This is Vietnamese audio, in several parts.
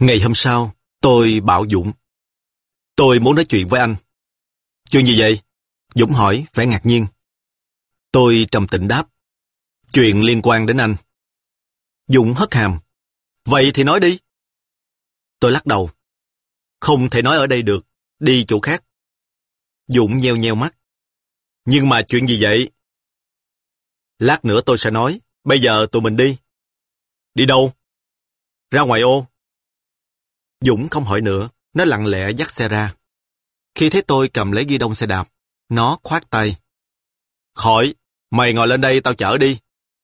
Ngày hôm sau, tôi bảo Dũng. Tôi muốn nói chuyện với anh. Chuyện gì vậy? Dũng hỏi, vẻ ngạc nhiên. Tôi trầm tĩnh đáp. Chuyện liên quan đến anh. Dũng hất hàm. Vậy thì nói đi. Tôi lắc đầu. Không thể nói ở đây được, đi chỗ khác. Dũng nheo nheo mắt. Nhưng mà chuyện gì vậy? Lát nữa tôi sẽ nói, bây giờ tụi mình đi. Đi đâu? Ra ngoài ô. Dũng không hỏi nữa, nó lặng lẽ dắt xe ra. Khi thấy tôi cầm lấy ghi đông xe đạp, nó khoát tay. Khỏi, mày ngồi lên đây tao chở đi.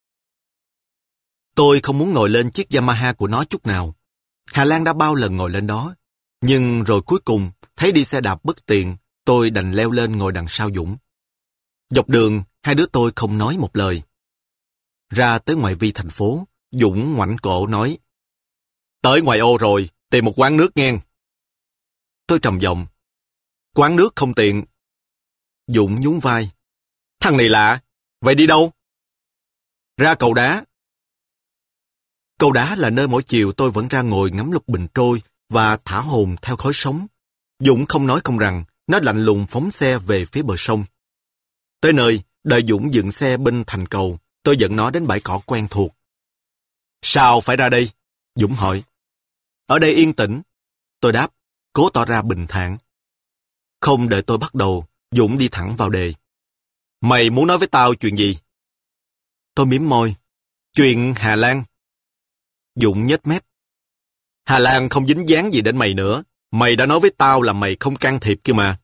Tôi không muốn ngồi lên chiếc Yamaha của nó chút nào. Hà Lan đã bao lần ngồi lên đó. Nhưng rồi cuối cùng, thấy đi xe đạp bất tiện, tôi đành leo lên ngồi đằng sau Dũng. Dọc đường, hai đứa tôi không nói một lời. Ra tới ngoại vi thành phố, Dũng ngoảnh cổ nói. Tới ngoài ô rồi, tìm một quán nước nghe. Tôi trầm giọng. Quán nước không tiện. Dũng nhún vai. Thằng này lạ, vậy đi đâu? Ra cầu đá. Cầu đá là nơi mỗi chiều tôi vẫn ra ngồi ngắm lục bình trôi và thả hồn theo khói sóng. Dũng không nói không rằng, nó lạnh lùng phóng xe về phía bờ sông. Tới nơi, đợi Dũng dựng xe bên thành cầu, tôi dẫn nó đến bãi cỏ quen thuộc. Sao phải ra đây? Dũng hỏi. Ở đây yên tĩnh. Tôi đáp, cố tỏ ra bình thản. Không đợi tôi bắt đầu, Dũng đi thẳng vào đề. Mày muốn nói với tao chuyện gì? Tôi mím môi. Chuyện Hà Lan. Dũng nhếch mép. Hà Lan không dính dáng gì đến mày nữa. Mày đã nói với tao là mày không can thiệp kia mà.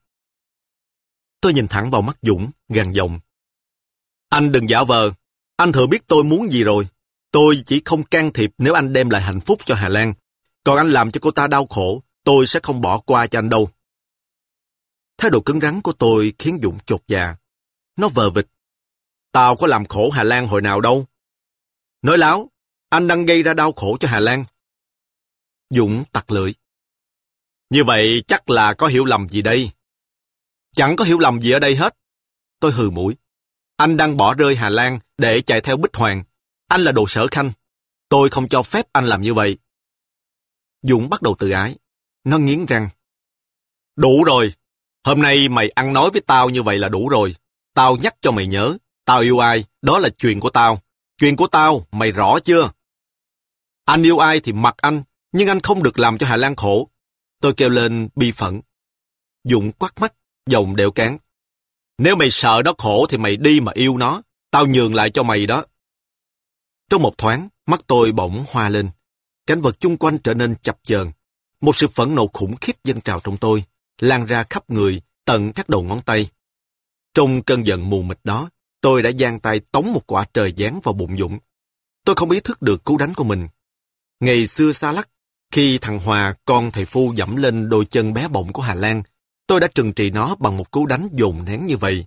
Tôi nhìn thẳng vào mắt Dũng, gằn giọng. Anh đừng giả vờ. Anh thừa biết tôi muốn gì rồi. Tôi chỉ không can thiệp nếu anh đem lại hạnh phúc cho Hà Lan. Còn anh làm cho cô ta đau khổ, tôi sẽ không bỏ qua cho anh đâu. Thái độ cứng rắn của tôi khiến Dũng chột dạ. Nó vờ vịt. Tao có làm khổ Hà Lan hồi nào đâu. Nói láo, anh đang gây ra đau khổ cho Hà Lan. Dũng tặc lưỡi. Như vậy chắc là có hiểu lầm gì đây. Chẳng có hiểu lầm gì ở đây hết. Tôi hừ mũi. Anh đang bỏ rơi Hà Lan để chạy theo Bích Hoàng. Anh là đồ sở khanh. Tôi không cho phép anh làm như vậy. Dũng bắt đầu tự ái. Nó nghiến răng. Đủ rồi. Hôm nay mày ăn nói với tao như vậy là đủ rồi. Tao nhắc cho mày nhớ. Tao yêu ai, đó là chuyện của tao. Chuyện của tao, mày rõ chưa? Anh yêu ai thì mặc anh, nhưng anh không được làm cho Hà Lan khổ. Tôi kêu lên bi phẫn. Dũng quắt mắt, giọng đệu cán. Nếu mày sợ nó khổ thì mày đi mà yêu nó. Tao nhường lại cho mày đó. Trong một thoáng, mắt tôi bỗng hoa lên. Cảnh vật chung quanh trở nên chập chờn. Một sự phẫn nộ khủng khiếp dâng trào trong tôi, lan ra khắp người, tận các đầu ngón tay. Trong cơn giận mù mịt đó, tôi đã giang tay tống một quả trời giáng vào bụng Dũng. Tôi không ý thức được cú đánh của mình. Ngày xưa xa lắc, khi thằng Hòa, con thầy Phu dẫm lên đôi chân bé bỏng của Hà Lan, tôi đã trừng trị nó bằng một cú đánh dồn nén như vậy.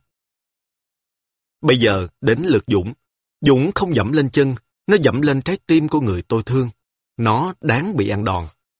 Bây giờ, đến lượt Dũng. Dũng không dẫm lên chân, nó dẫm lên trái tim của người tôi thương. Nó đáng bị ăn đòn.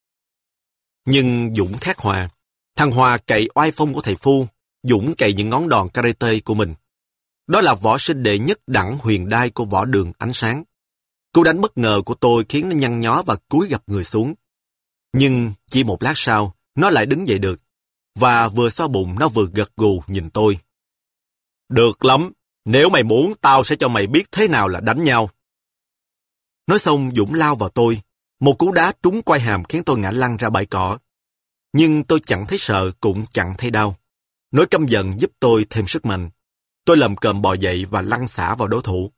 Nhưng Dũng khác Hòa. Thằng Hòa cậy oai phong của thầy Phu, Dũng cậy những ngón đòn karate của mình. Đó là võ sinh đệ nhất đẳng huyền đai của võ đường ánh sáng. Cú đánh bất ngờ của tôi khiến nó nhăn nhó và cúi gập người xuống. Nhưng chỉ một lát sau, nó lại đứng dậy được. Và vừa xoa bụng nó vừa gật gù nhìn tôi. Được lắm, nếu mày muốn tao sẽ cho mày biết thế nào là đánh nhau. Nói xong Dũng lao vào tôi. Một cú đá trúng quai hàm khiến tôi ngã lăn ra bãi cỏ. Nhưng tôi chẳng thấy sợ cũng chẳng thấy đau. Nỗi căm giận giúp tôi thêm sức mạnh. Tôi lầm cồm bò dậy và lăn xả vào đối thủ.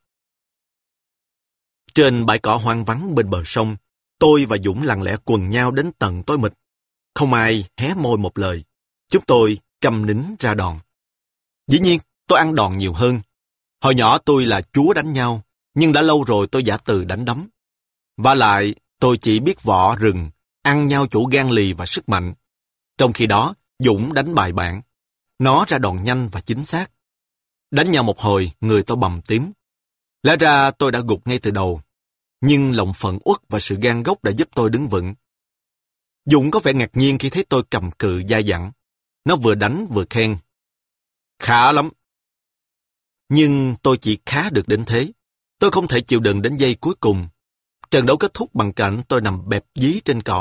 Trên bãi cỏ hoang vắng bên bờ sông, tôi và Dũng lặng lẽ quần nhau đến tận tối mịt. Không ai hé môi một lời. Chúng tôi câm nín ra đòn. Dĩ nhiên, tôi ăn đòn nhiều hơn. Hồi nhỏ tôi là chúa đánh nhau, nhưng đã lâu rồi tôi giả từ đánh đấm. Vả lại, tôi chỉ biết võ rừng, ăn nhau chỗ gan lì và sức mạnh. Trong khi đó, Dũng đánh bài bản. Nó ra đòn nhanh và chính xác. Đánh nhau một hồi, người tôi bầm tím. Lẽ ra tôi đã gục ngay từ đầu. Nhưng lòng phẫn uất và sự gan góc đã giúp tôi đứng vững. Dũng có vẻ ngạc nhiên khi thấy tôi cầm cự dai dẳng. Nó vừa đánh vừa khen. Khá lắm. Nhưng tôi chỉ khá được đến thế. Tôi không thể chịu đựng đến giây cuối cùng. Trận đấu kết thúc bằng cảnh tôi nằm bẹp dí trên cỏ,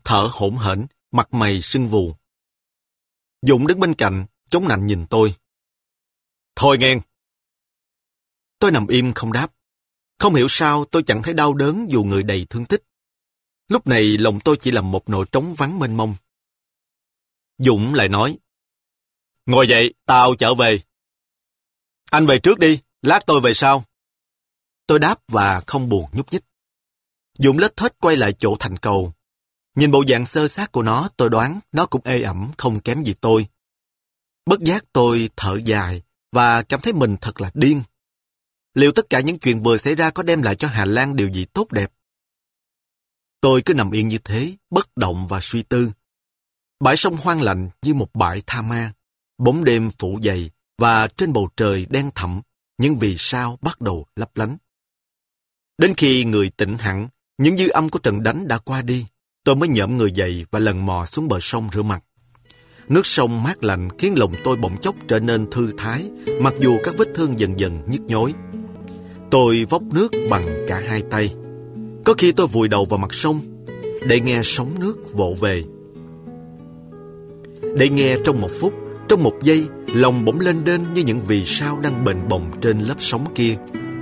thở hổn hển, mặt mày sưng vù. Dũng đứng bên cạnh, chống nạnh nhìn tôi. Thôi nghe. Tôi nằm im không đáp. Không hiểu sao tôi chẳng thấy đau đớn dù người đầy thương tích. Lúc này lòng tôi chỉ là một nỗi trống vắng mênh mông. Dũng lại nói. Ngồi dậy, tao trở về. Anh về trước đi, lát tôi về sau. Tôi đáp và không buồn nhúc nhích. Dũng lết thết quay lại chỗ thành cầu. Nhìn bộ dạng xơ xác của nó, tôi đoán nó cũng ê ẩm không kém gì tôi. Bất giác tôi thở dài và cảm thấy mình thật là điên. Liệu tất cả những chuyện vừa xảy ra có đem lại cho Hà Lan điều gì tốt đẹp? Tôi cứ nằm yên như thế, bất động và suy tư. Bãi sông hoang lạnh như một bãi tha ma. Bóng đêm phủ dày và trên bầu trời đen thẳm, những vì sao bắt đầu lấp lánh. Đến khi người tỉnh hẳn, những dư âm của trận đánh đã qua đi, tôi mới nhổm người dậy và lần mò xuống bờ sông rửa mặt. Nước sông mát lạnh khiến lòng tôi bỗng chốc trở nên thư thái, mặc dù các vết thương dần dần nhức nhối. Tôi vốc nước bằng cả hai tay. Có khi tôi vùi đầu vào mặt sông để nghe sóng nước vỗ về. Để nghe trong một phút, trong một giây, lòng bỗng lên đên như những vì sao đang bềnh bồng trên lớp sóng kia.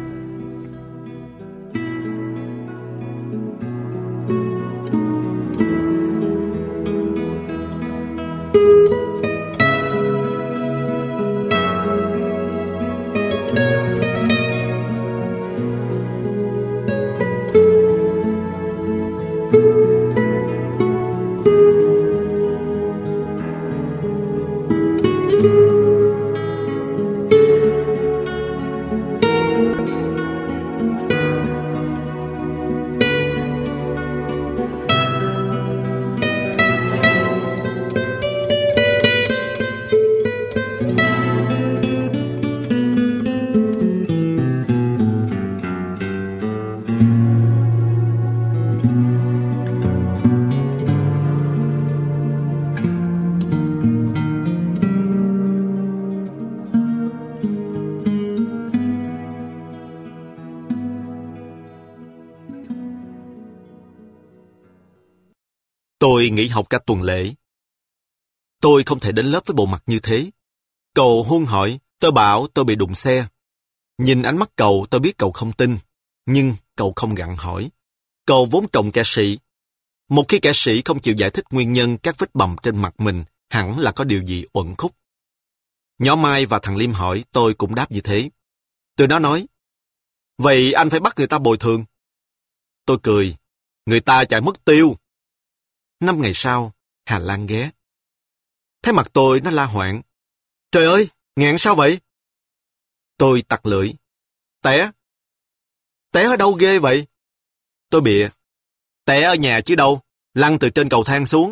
Tôi nghỉ học cả tuần lễ. Tôi không thể đến lớp với bộ mặt như thế. Cậu Huân hỏi, tôi bảo tôi bị đụng xe. Nhìn ánh mắt cậu, tôi biết cậu không tin. Nhưng cậu không gặng hỏi. Cậu vốn trông kẻ sĩ. Một khi kẻ sĩ không chịu giải thích nguyên nhân các vết bầm trên mặt mình, hẳn là có điều gì uẩn khúc. Nhỏ Mai và thằng Liêm hỏi, tôi cũng đáp như thế. Tụi nó nói, vậy anh phải bắt người ta bồi thường. Tôi cười, người ta chạy mất tiêu. 5 ngày sau, Hà Lan ghé. Thấy mặt tôi, nó la hoảng. Trời ơi, ngạn sao vậy? Tôi tặc lưỡi. Té. Té ở đâu ghê vậy? Tôi bịa. Té ở nhà chứ đâu, lăn từ trên cầu thang xuống.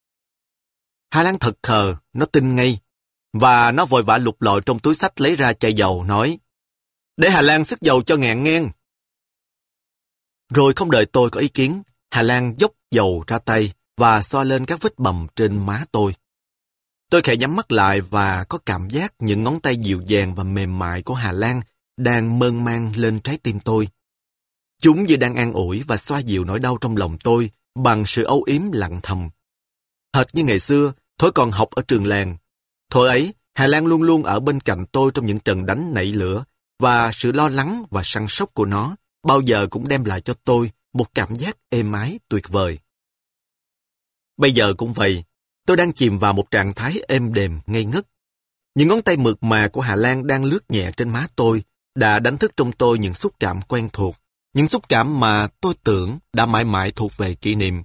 Hà Lan thật khờ, nó tin ngay. Và nó vội vã lục lọi trong túi xách lấy ra chai dầu, nói. Để Hà Lan xức dầu cho ngạn ngang. Rồi không đợi tôi có ý kiến, Hà Lan dốc dầu ra tay và xoa lên các vết bầm trên má tôi. Tôi khẽ nhắm mắt lại và có cảm giác những ngón tay dịu dàng và mềm mại của Hà Lan đang mơn man lên trái tim tôi. Chúng như đang an ủi và xoa dịu nỗi đau trong lòng tôi bằng sự âu yếm lặng thầm. Hệt như ngày xưa, Thối còn học ở trường làng. Thuở ấy, Hà Lan luôn luôn ở bên cạnh tôi trong những trận đánh nảy lửa, và sự lo lắng và săn sóc của nó bao giờ cũng đem lại cho tôi một cảm giác êm ái tuyệt vời. Bây giờ cũng vậy, tôi đang chìm vào một trạng thái êm đềm, ngây ngất. Những ngón tay mượt mà của Hà Lan đang lướt nhẹ trên má tôi đã đánh thức trong tôi những xúc cảm quen thuộc, những xúc cảm mà tôi tưởng đã mãi mãi thuộc về kỷ niệm.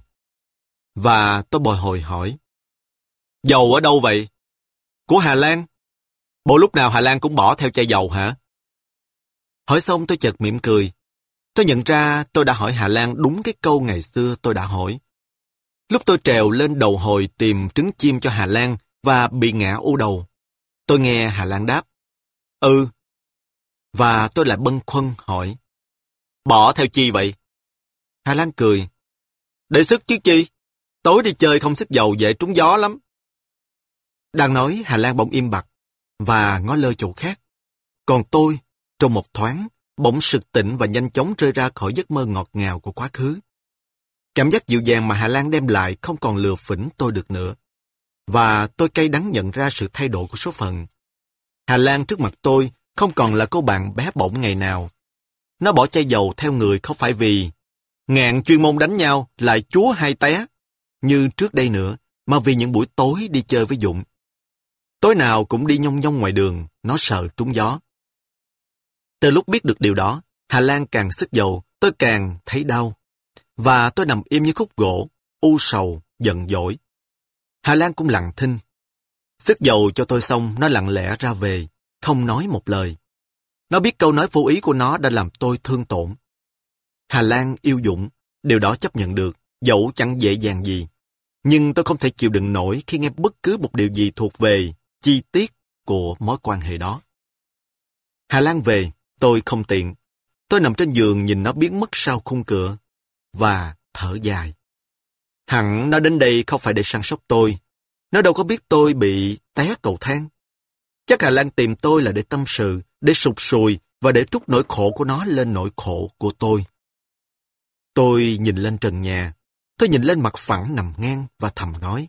Và tôi bồi hồi hỏi, dầu ở đâu vậy? Của Hà Lan? Bộ lúc nào Hà Lan cũng bỏ theo chai dầu hả? Hỏi xong tôi chợt mỉm cười. Tôi nhận ra tôi đã hỏi Hà Lan đúng cái câu ngày xưa tôi đã hỏi. Lúc tôi trèo lên đầu hồi tìm trứng chim cho Hà Lan và bị ngã u đầu, tôi nghe Hà Lan đáp, ừ. Và tôi lại bâng khuâng hỏi, bỏ theo chi vậy? Hà Lan cười, để sức chứ chi, tối đi chơi không sức dầu dễ trúng gió lắm. Đang nói, Hà Lan bỗng im bặt và ngó lơ chỗ khác. Còn tôi, trong một thoáng, bỗng sực tỉnh và nhanh chóng rơi ra khỏi giấc mơ ngọt ngào của quá khứ. Cảm giác dịu dàng mà Hà Lan đem lại không còn lừa phỉnh tôi được nữa. Và tôi cay đắng nhận ra sự thay đổi của số phận. Hà Lan trước mặt tôi không còn là cô bạn bé bỏng ngày nào. Nó bỏ chai dầu theo người không phải vì Ngạn chuyên môn đánh nhau lại chúa hai té như trước đây nữa, mà vì những buổi tối đi chơi với Dũng. Tối nào cũng đi nhông nhông ngoài đường, nó sợ trúng gió. Từ lúc biết được điều đó, Hà Lan càng sức dầu, tôi càng thấy đau. Và tôi nằm im như khúc gỗ, u sầu, giận dỗi. Hà Lan cũng lặng thinh. Sức dầu cho tôi xong, nó lặng lẽ ra về, không nói một lời. Nó biết câu nói vô ý của nó đã làm tôi thương tổn. Hà Lan yêu Dũng, điều đó chấp nhận được, dẫu chẳng dễ dàng gì. Nhưng tôi không thể chịu đựng nổi khi nghe bất cứ một điều gì thuộc về chi tiết của mối quan hệ đó. Hà Lan về, tôi không tiện. Tôi nằm trên giường nhìn nó biến mất sau khung cửa và thở dài. Hẳn nó đến đây không phải để săn sóc tôi. Nó đâu có biết tôi bị té cầu thang. Chắc Hà Lan tìm tôi là để tâm sự, để sụt sùi và để trút nỗi khổ của nó lên nỗi khổ của tôi. Tôi nhìn lên trần nhà. Tôi nhìn lên mặt phẳng nằm ngang và thầm nói.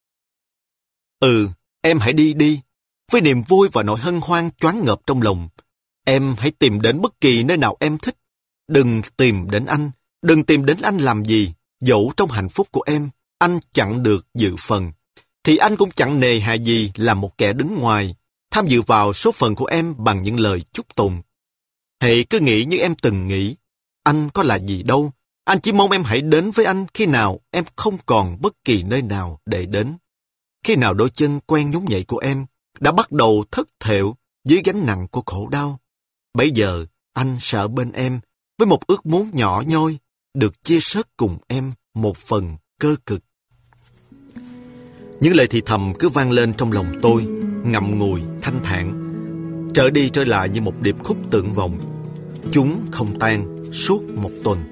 Em hãy đi đi. Với niềm vui và nỗi hân hoan choáng ngợp trong lòng. Em hãy tìm đến bất kỳ nơi nào em thích. Đừng tìm đến anh. Đừng tìm đến anh làm gì. Dẫu trong hạnh phúc của em, anh chẳng được dự phần. Thì anh cũng chẳng nề hà gì là một kẻ đứng ngoài, tham dự vào số phận của em bằng những lời chúc tụng. Hãy cứ nghĩ như em từng nghĩ. Anh có là gì đâu. Anh chỉ mong em hãy đến với anh khi nào em không còn bất kỳ nơi nào để đến. Khi nào đôi chân quen nhún nhảy của em đã bắt đầu thất thểu dưới gánh nặng của khổ đau. Bấy giờ anh sẽ ở bên em với một ước muốn nhỏ nhoi được chia sớt cùng em một phần cơ cực. Những lời thì thầm cứ vang lên trong lòng tôi, ngậm ngùi, thanh thản, trở đi trở lại như một điệp khúc tưởng vọng. Chúng không tan suốt một tuần.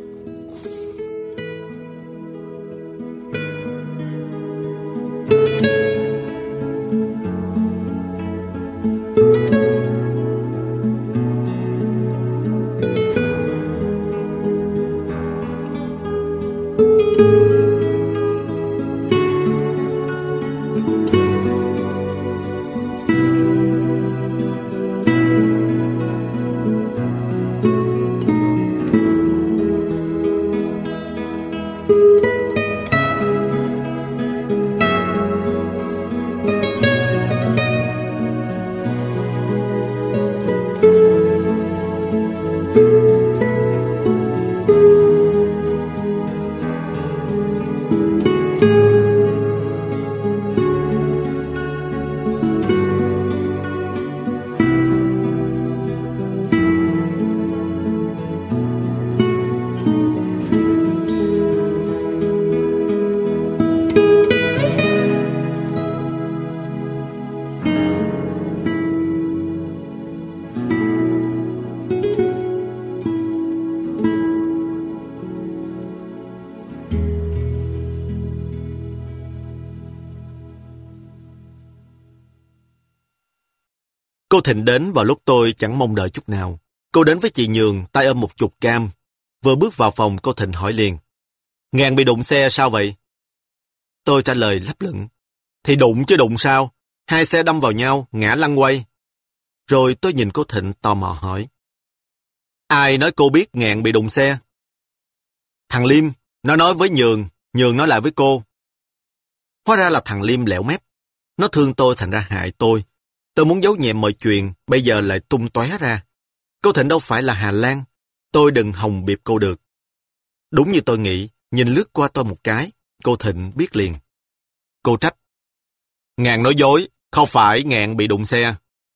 Cô Thịnh đến vào lúc tôi chẳng mong đợi chút nào. Cô đến với chị Nhường, tay ôm một chục cam. Vừa bước vào phòng, cô Thịnh hỏi liền. Ngàn bị đụng xe sao vậy? Tôi trả lời lấp lửng. Thì đụng chứ đụng sao? Hai xe đâm vào nhau, ngã lăn quay. Rồi tôi nhìn cô Thịnh tò mò hỏi. Ai nói cô biết Ngạn bị đụng xe? Thằng Liêm, nó nói với Nhường, Nhường nói lại với cô. Hóa ra là thằng Liêm lẻo mép. Nó thương tôi thành ra hại tôi. Tôi muốn giấu nhẹm mọi chuyện, bây giờ lại tung tóe ra. Cô Thịnh đâu phải là Hà Lan. Tôi đừng hòng biệp cô được. Đúng như tôi nghĩ, nhìn lướt qua tôi một cái, cô Thịnh biết liền. Cô trách. Ngạn nói dối, không phải Ngạn bị đụng xe.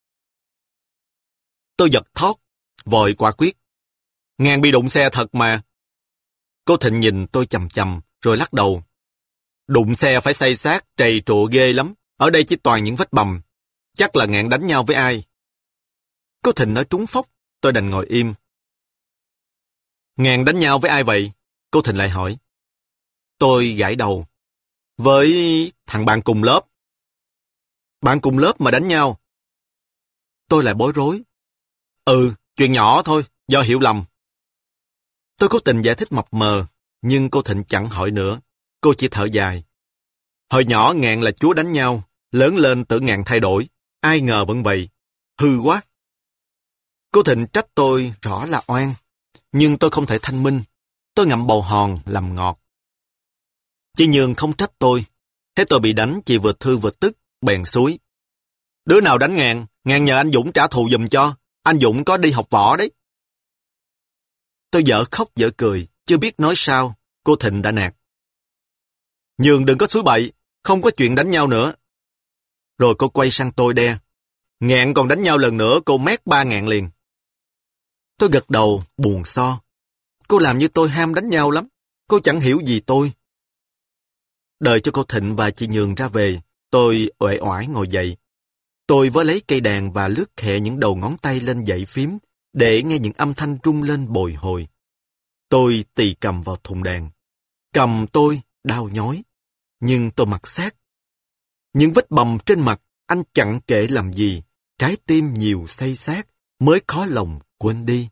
Tôi giật thót, vội quả quyết. Ngạn bị đụng xe thật mà. Cô Thịnh nhìn tôi chằm chằm, rồi lắc đầu. Đụng xe phải xây xác, trầy trụa ghê lắm. Ở đây chỉ toàn những vết bầm. Chắc là Ngạn đánh nhau với ai. Cô Thịnh nói trúng phốc, tôi đành ngồi im. Ngạn đánh nhau với ai vậy? Cô Thịnh lại hỏi. Tôi gãi đầu. Với thằng bạn cùng lớp. Bạn cùng lớp mà đánh nhau? Tôi lại bối rối. Chuyện nhỏ thôi, do hiểu lầm. Tôi cố tình giải thích mập mờ. Nhưng cô Thịnh chẳng hỏi nữa. Cô chỉ thở dài. Hồi nhỏ Ngạn là chúa đánh nhau, lớn lên tưởng Ngạn thay đổi. Ai ngờ vẫn vậy. Hư quá. Cô Thịnh trách tôi rõ là oan. Nhưng tôi không thể thanh minh. Tôi ngậm bầu hòn làm ngọt. Chị Nhường không trách tôi. Thấy tôi bị đánh, chị vừa thư vừa tức, bèn xúi. Đứa nào đánh Ngạn, Ngạn nhờ anh Dũng trả thù giùm cho. Anh Dũng có đi học võ đấy. Tôi dở khóc dở cười, chưa biết nói sao. Cô Thịnh đã nạt. Nhường đừng có xúi bậy, không có chuyện đánh nhau nữa. Rồi cô quay sang tôi đe. Ngạn còn đánh nhau lần nữa, cô mét 3 ngàn liền. Tôi gật đầu, buồn so. Cô làm như tôi ham đánh nhau lắm. Cô chẳng hiểu gì tôi. Đợi cho cô Thịnh và chị Nhường ra về, tôi uể oải ngồi dậy. Tôi với lấy cây đàn và lướt khẽ những đầu ngón tay lên dãy phím để nghe những âm thanh rung lên bồi hồi. Tôi tì cầm vào thùng đàn. Cầm tôi đau nhói, nhưng tôi mặc xác. Những vết bầm trên mặt anh chẳng kể làm gì, trái tim nhiều xây xác mới khó lòng quên đi.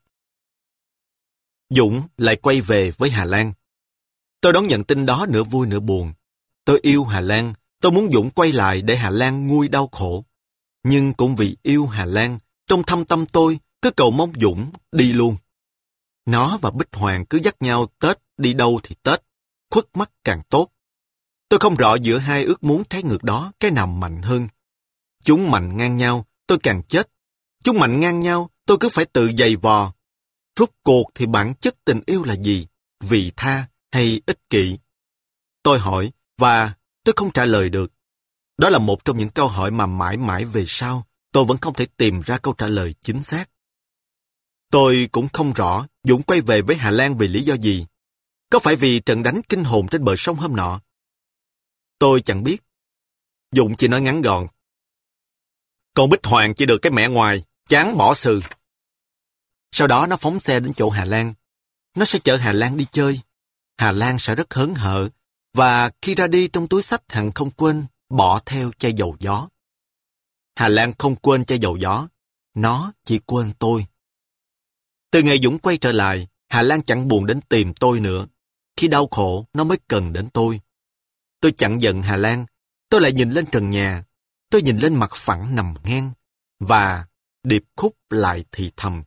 Dũng lại quay về với Hà Lan. Tôi đón nhận tin đó nửa vui nửa buồn. Tôi yêu Hà Lan, tôi muốn Dũng quay lại để Hà Lan nguôi đau khổ. Nhưng cũng vì yêu Hà Lan, trong thâm tâm tôi cứ cầu mong Dũng đi luôn. Nó và Bích Hoàng cứ dắt nhau Tết đi đâu thì Tết, khuất mắt càng tốt. Tôi không rõ giữa hai ước muốn trái ngược đó cái nào mạnh hơn. Chúng mạnh ngang nhau, tôi càng chết. Chúng mạnh ngang nhau, tôi cứ phải tự giày vò. Rốt cuộc thì bản chất tình yêu là gì? Vị tha hay ích kỷ? Tôi hỏi và tôi không trả lời được. Đó là một trong những câu hỏi mà mãi mãi về sau tôi vẫn không thể tìm ra câu trả lời chính xác. Tôi cũng không rõ Dũng quay về với Hà Lan vì lý do gì. Có phải vì trận đánh kinh hồn trên bờ sông hôm nọ? Tôi chẳng biết. Dũng chỉ nói ngắn gọn. Con Bích Hoàng chỉ được cái mẹ ngoài, chán bỏ sừ. Sau đó nó phóng xe đến chỗ Hà Lan. Nó sẽ chở Hà Lan đi chơi. Hà Lan sẽ rất hớn hở. Và khi ra đi trong túi xách hẳn không quên bỏ theo chai dầu gió. Hà Lan không quên chai dầu gió. Nó chỉ quên tôi. Từ ngày Dũng quay trở lại, Hà Lan chẳng buồn đến tìm tôi nữa. Khi đau khổ, nó mới cần đến tôi. Tôi chẳng giận Hà Lan. Tôi lại nhìn lên trần nhà. Tôi nhìn lên mặt phẳng nằm ngang. Và điệp khúc lại thì thầm.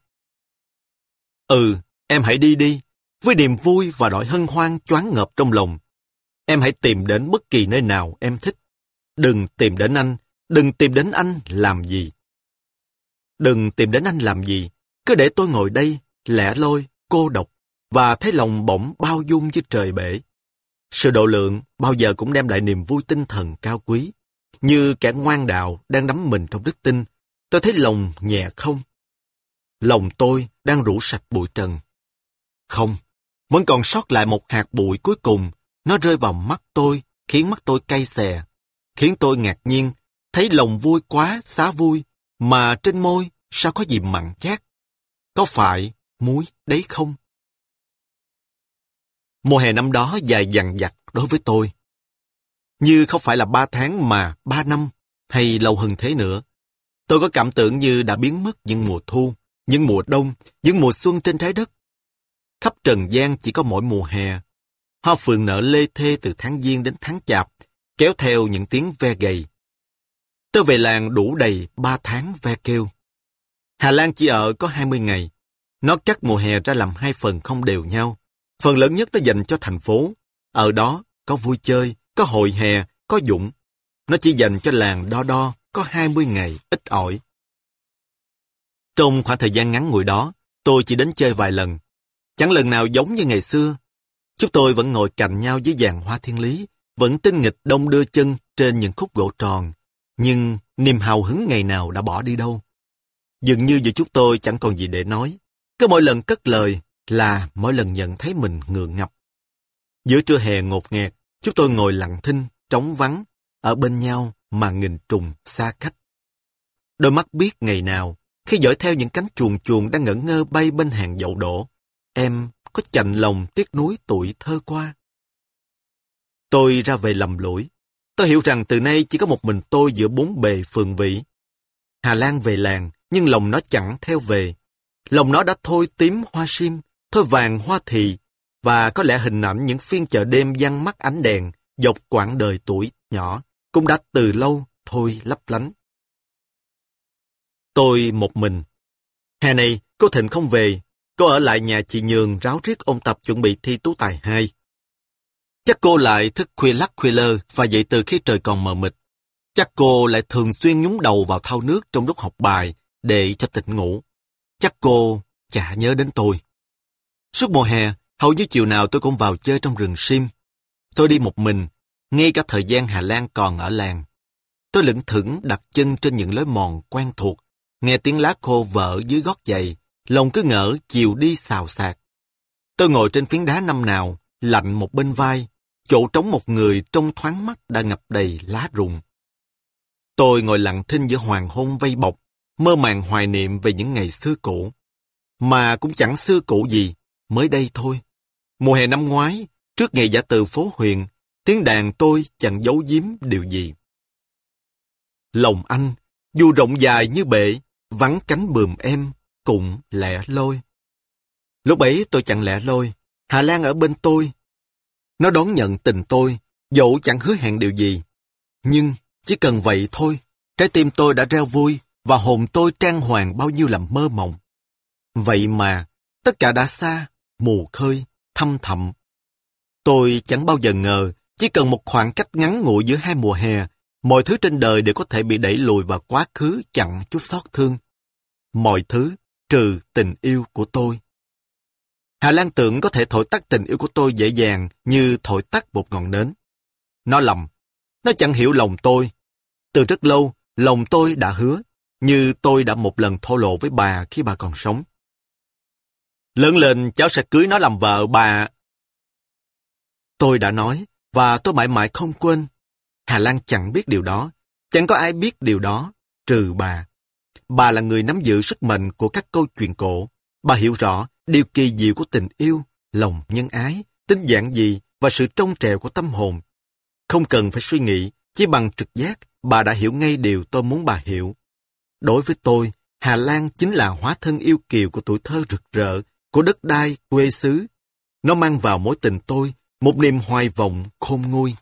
Em hãy đi đi. Với niềm vui và nỗi hân hoan choáng ngợp trong lòng. Em hãy tìm đến bất kỳ nơi nào em thích. Đừng tìm đến anh. Đừng tìm đến anh làm gì. Đừng tìm đến anh làm gì. Cứ để tôi ngồi đây, lẻ loi, cô độc, và thấy lòng bỗng bao dung như trời bể. Sự độ lượng bao giờ cũng đem lại niềm vui tinh thần cao quý. Như kẻ ngoan đạo đang đắm mình trong đức tin, tôi thấy lòng nhẹ không. Lòng tôi đang rũ sạch bụi trần. Không, vẫn còn sót lại một hạt bụi cuối cùng. Nó rơi vào mắt tôi, khiến mắt tôi cay xè, khiến tôi ngạc nhiên, thấy lòng vui quá, xá vui, mà trên môi sao có gì mặn chát. Có phải muối đấy không? Mùa hè năm đó dài dằng dặc đối với tôi. Như không phải là 3 tháng mà 3 năm, hay lâu hơn thế nữa. Tôi có cảm tưởng như đã biến mất những mùa thu, những mùa đông, những mùa xuân trên trái đất. Khắp trần gian chỉ có mỗi mùa hè. Hoa phượng nở lê thê từ tháng Giêng đến tháng Chạp, kéo theo những tiếng ve gầy. Tôi về làng đủ đầy 3 tháng ve kêu. Hà Lan chỉ ở có 20 ngày. Nó cắt mùa hè ra làm 2 phần không đều nhau. Phần lớn nhất nó dành cho thành phố. Ở đó có vui chơi, có hội hè, có Dũng. Nó chỉ dành cho làng Đo Đo có 20 ngày ít ỏi. Trong khoảng thời gian ngắn ngủi đó, tôi chỉ đến chơi vài lần. Chẳng lần nào giống như ngày xưa. Chúng tôi vẫn ngồi cạnh nhau dưới giàn hoa thiên lý, vẫn tinh nghịch đông đưa chân trên những khúc gỗ tròn. Nhưng niềm hào hứng ngày nào đã bỏ đi đâu. Dường như giữa chúng tôi chẳng còn gì để nói. Cứ mỗi lần cất lời là mỗi lần nhận thấy mình ngượng ngập. Giữa trưa hè ngột ngạt, chúng tôi ngồi lặng thinh, trống vắng, ở bên nhau mà nghìn trùng xa cách. Đôi mắt biết ngày nào, khi dõi theo những cánh chuồn chuồn đang ngẩn ngơ bay bên hàng dậu đổ, em có chạnh lòng tiếc nuối tuổi thơ qua. Tôi ra về lầm lũi. Tôi hiểu rằng từ nay chỉ có một mình tôi giữa bốn bề phường vĩ. Hà Lan về làng, nhưng lòng nó chẳng theo về. Lòng nó đã thôi tím hoa sim, thôi vàng hoa thị. và có lẽ hình ảnh những phiên chợ đêm văng mắt ánh đèn dọc quãng đời tuổi nhỏ cũng đã từ lâu thôi lấp lánh. Tôi một mình. Hè này, cô Thịnh không về. Cô ở lại nhà chị Nhường ráo riết ôn tập chuẩn bị thi Tú Tài 2. Chắc cô lại thức khuya lắc khuya lơ và dậy từ khi trời còn mờ mịt. Chắc cô lại thường xuyên nhúng đầu vào thau nước trong lúc học bài để cho tỉnh ngủ. Chắc cô chả nhớ đến tôi. Suốt mùa hè, hầu như chiều nào tôi cũng vào chơi trong rừng sim. Tôi đi một mình, ngay cả thời gian Hà Lan còn ở làng. Tôi lững thững đặt chân trên những lối mòn quen thuộc, nghe tiếng lá khô vỡ dưới gót giày, lòng cứ ngỡ chiều đi xào xạc. Tôi ngồi trên phiến đá năm nào, lạnh một bên vai, chỗ trống một người trong thoáng mắt đã ngập đầy lá rụng. Tôi ngồi lặng thinh giữa hoàng hôn vây bọc, mơ màng hoài niệm về những ngày xưa cũ. Mà cũng chẳng xưa cũ gì, mới đây thôi. Mùa hè năm ngoái, trước ngày giã từ phố Huyền, tiếng đàn tôi chẳng giấu giếm điều gì. Lòng anh, dù rộng dài như bể, vắng cánh bườm em, cũng lẻ loi. Lúc ấy tôi chẳng lẻ loi, Hà Lan ở bên tôi. Nó đón nhận tình tôi, dẫu chẳng hứa hẹn điều gì. Nhưng chỉ cần vậy thôi, trái tim tôi đã reo vui và hồn tôi trang hoàng bao nhiêu là mơ mộng. Vậy mà, tất cả đã xa, mù khơi, thăm thẳm. Tôi chẳng bao giờ ngờ, chỉ cần một khoảng cách ngắn ngủi giữa hai mùa hè, mọi thứ trên đời đều có thể bị đẩy lùi vào quá khứ chẳng chút xót thương. Mọi thứ trừ tình yêu của tôi. Hà Lan tưởng có thể thổi tắt tình yêu của tôi dễ dàng như thổi tắt một ngọn nến. Nó lầm. Nó chẳng hiểu lòng tôi. Từ rất lâu, lòng tôi đã hứa, như tôi đã một lần thổ lộ với bà khi bà còn sống. Lớn lên cháu sẽ cưới nó làm vợ bà. Tôi đã nói, và tôi mãi mãi không quên. Hà Lan chẳng biết điều đó, chẳng có ai biết điều đó, trừ bà. Bà là người nắm giữ sức mạnh của các câu chuyện cổ. Bà hiểu rõ điều kỳ diệu của tình yêu, lòng nhân ái, tính giản dị và sự trong trẻo của tâm hồn. Không cần phải suy nghĩ, chỉ bằng trực giác, bà đã hiểu ngay điều tôi muốn bà hiểu. Đối với tôi, Hà Lan chính là hóa thân yêu kiều của tuổi thơ rực rỡ, của đất đai, quê xứ. Nó mang vào mối tình tôi một niềm hoài vọng khôn nguôi.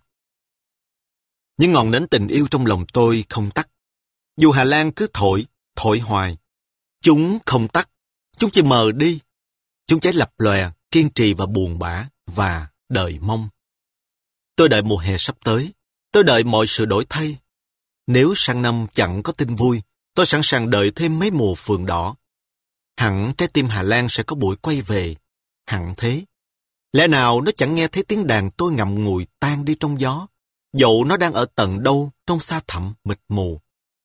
Nhưng ngọn nến tình yêu trong lòng tôi không tắt. Dù Hà Lan cứ thổi hoài. Chúng không tắt, chúng chỉ mờ đi. Chúng cháy lập lòe, kiên trì và buồn bã, và đợi mong. Tôi đợi mùa hè sắp tới. Tôi đợi mọi sự đổi thay. Nếu sang năm chẳng có tin vui, tôi sẵn sàng đợi thêm mấy mùa phượng đỏ. Hẳn trái tim Hà Lan sẽ có buổi quay về. Hẳn thế. Lẽ nào nó chẳng nghe thấy tiếng đàn tôi ngậm ngùi tan đi trong gió, dẫu nó đang ở tận đâu trong xa thẳm mịt mù.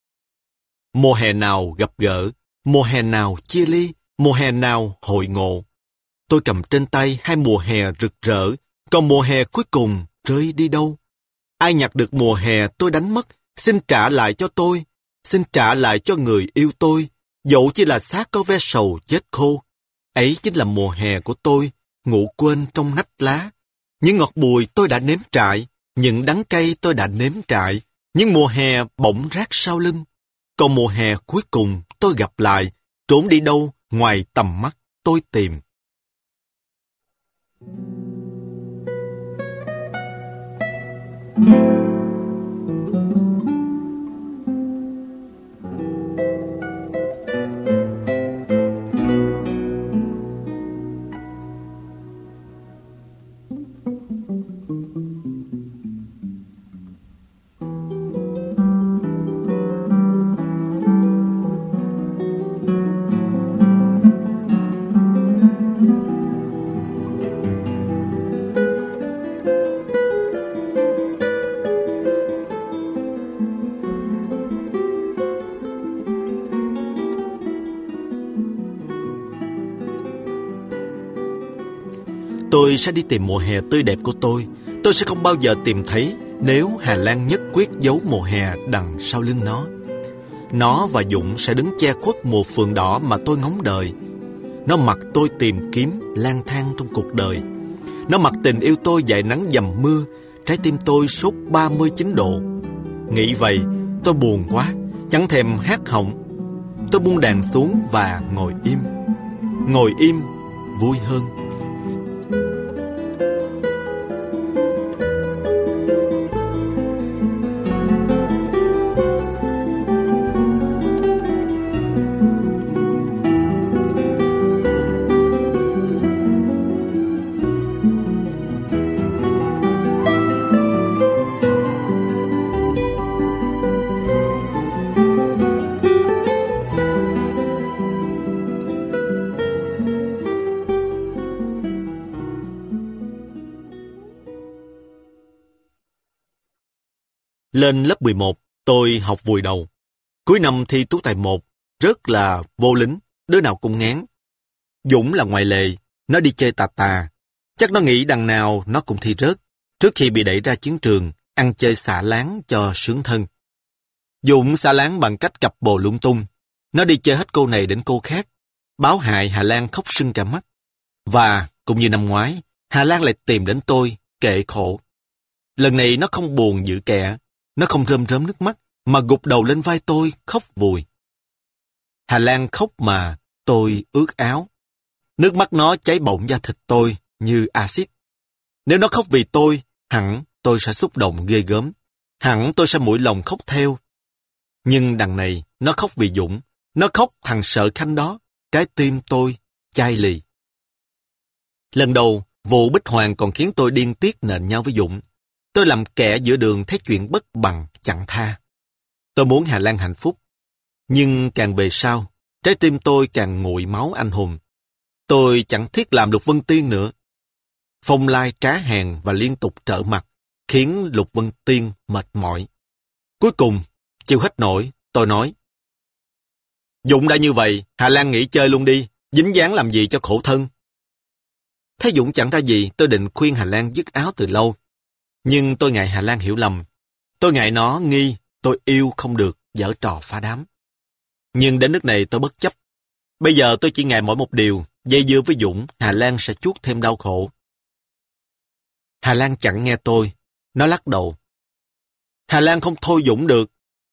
Mùa hè nào gặp gỡ, mùa hè nào chia ly, mùa hè nào hội ngộ. Tôi cầm trên tay hai mùa hè rực rỡ, còn mùa hè cuối cùng rơi đi đâu? Ai nhặt được mùa hè tôi đánh mất, xin trả lại cho tôi, xin trả lại cho người yêu tôi, dẫu chỉ là xác có ve sầu chết khô. Ấy chính là mùa hè của tôi, ngủ quên trong nách lá. Những ngọt bùi tôi đã nếm trải, những đắng cay tôi đã nếm trải, những mùa hè bỗng rát sau lưng. Còn mùa hè cuối cùng tôi gặp lại, trốn đi đâu ngoài tầm mắt tôi tìm. Tôi sẽ đi tìm mùa hè tươi đẹp của tôi. Tôi sẽ không bao giờ tìm thấy nếu Hà Lan nhất quyết giấu mùa hè đằng sau lưng nó. Nó và Dũng sẽ đứng che khuất mùa phượng đỏ mà tôi ngóng đợi. Nó mặc tôi tìm kiếm lang thang trong cuộc đời. Nó mặc tình yêu tôi dải nắng dầm mưa. Trái tim tôi sốt 39 độ. Nghĩ vậy, tôi buồn quá, chẳng thèm hát họng. Tôi buông đàn xuống và ngồi im. Ngồi im vui hơn. Lên lớp 11, tôi học vùi đầu. Cuối năm thi tú tài 1, rất là vô lính, đứa nào cũng ngán. Dũng là ngoại lệ, nó đi chơi tà tà. Chắc nó nghĩ đằng nào nó cũng thi rớt, trước khi bị đẩy ra chiến trường, ăn chơi xả láng cho sướng thân. Dũng xả láng bằng cách cặp bồ lung tung. Nó đi chơi hết cô này đến cô khác. Báo hại Hà Lan khóc sưng cả mắt. Và, cũng như năm ngoái, Hà Lan lại tìm đến tôi, kệ khổ. Lần này nó không buồn dữ kẻ, nó không rơm rớm nước mắt, mà gục đầu lên vai tôi, khóc vùi. Hà Lan khóc mà tôi ướt áo. Nước mắt nó cháy bỏng da thịt tôi như axit. Nếu nó khóc vì tôi, hẳn tôi sẽ xúc động ghê gớm. Hẳn tôi sẽ mũi lòng khóc theo. Nhưng đằng này, nó khóc vì Dũng. Nó khóc thằng sợ khanh đó. Trái tim tôi chai lì. Lần đầu, vụ Bích Hoàng còn khiến tôi điên tiết nện nhau với Dũng. Tôi làm kẻ giữa đường thấy chuyện bất bằng chẳng tha. Tôi muốn Hà Lan hạnh phúc. Nhưng càng về sau, trái tim tôi càng nguội máu anh hùng. Tôi chẳng thiết làm Lục Vân Tiên nữa. Phong lai trá hèn và liên tục trở mặt, khiến Lục Vân Tiên mệt mỏi. Cuối cùng, chịu hết nổi, tôi nói: Dũng đã như vậy, Hà Lan nghỉ chơi luôn đi, dính dáng làm gì cho khổ thân. Thấy Dũng chẳng ra gì, tôi định khuyên Hà Lan dứt áo từ lâu. Nhưng tôi ngại Hà Lan hiểu lầm. Tôi ngại nó nghi tôi yêu không được, giở trò phá đám. Nhưng đến nước này tôi bất chấp. Bây giờ tôi chỉ ngại mỗi một điều, dây dưa với Dũng, Hà Lan sẽ chuốc thêm đau khổ. Hà Lan chẳng nghe tôi, nó lắc đầu. Hà Lan không thôi Dũng được.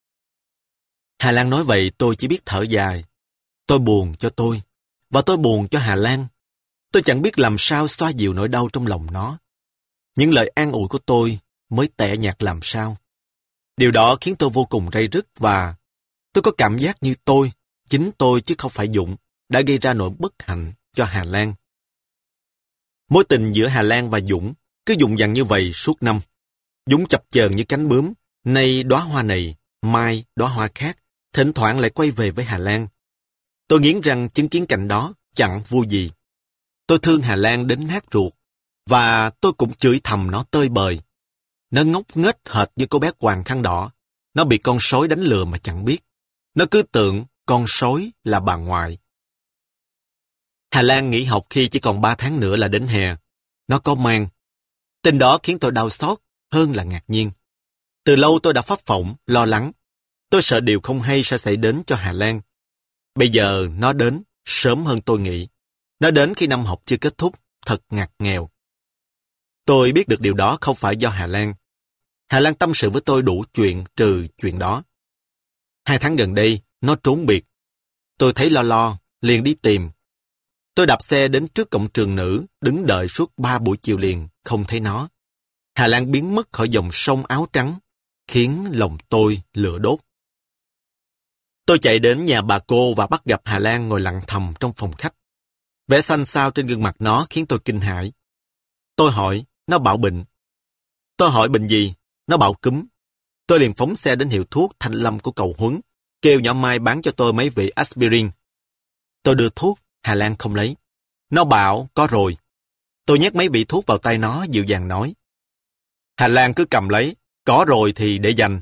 Hà Lan nói vậy tôi chỉ biết thở dài. Tôi buồn cho tôi, và tôi buồn cho Hà Lan. Tôi chẳng biết làm sao xoa dịu nỗi đau trong lòng nó. Những lời an ủi của tôi mới tẻ nhạt làm sao. Điều đó khiến tôi vô cùng ray rứt và tôi có cảm giác như chính tôi chứ không phải Dũng, đã gây ra nỗi bất hạnh cho Hà Lan. Mối tình giữa Hà Lan và Dũng cứ dùng dằng như vậy suốt năm. Dũng chập chờn như cánh bướm, nay đóa hoa này, mai đóa hoa khác, thỉnh thoảng lại quay về với Hà Lan. Tôi nghiến răng chứng kiến cảnh đó chẳng vui gì. Tôi thương Hà Lan đến nát ruột, và tôi cũng chửi thầm nó tơi bời. Nó ngốc nghếch hệt như cô bé quàng khăn đỏ. Nó bị con sói đánh lừa mà chẳng biết. Nó cứ tưởng con sói là bà ngoại. Hà Lan nghỉ học khi chỉ còn 3 tháng nữa là đến hè. Nó có mang. Tin đó khiến tôi đau xót hơn là ngạc nhiên. Từ lâu tôi đã phấp phỏng, lo lắng. Tôi sợ điều không hay sẽ xảy đến cho Hà Lan. Bây giờ nó đến sớm hơn tôi nghĩ. Nó đến khi năm học chưa kết thúc, thật ngặt nghèo. Tôi biết được điều đó không phải do Hà Lan. Hà Lan tâm sự với tôi đủ chuyện trừ chuyện đó. 2 tháng gần đây, nó trốn biệt. Tôi thấy lo, liền đi tìm. Tôi đạp xe đến trước cổng trường nữ, đứng đợi suốt 3 buổi chiều liền, không thấy nó. Hà Lan biến mất khỏi dòng sông áo trắng, khiến lòng tôi lửa đốt. Tôi chạy đến nhà bà cô và bắt gặp Hà Lan ngồi lặng thầm trong phòng khách. Vẻ xanh xao trên gương mặt nó khiến tôi kinh hãi. Tôi hỏi, nó bảo bệnh. Tôi hỏi bệnh gì? Nó bảo cúm. Tôi liền phóng xe đến hiệu thuốc Thanh Lâm của Cầu Huấn, kêu nhỏ Mai bán cho tôi mấy vị aspirin. Tôi đưa thuốc, Hà Lan không lấy. Nó bảo có rồi. Tôi nhét mấy vị thuốc vào tay nó, dịu dàng nói: Hà Lan cứ cầm lấy, có rồi thì để dành.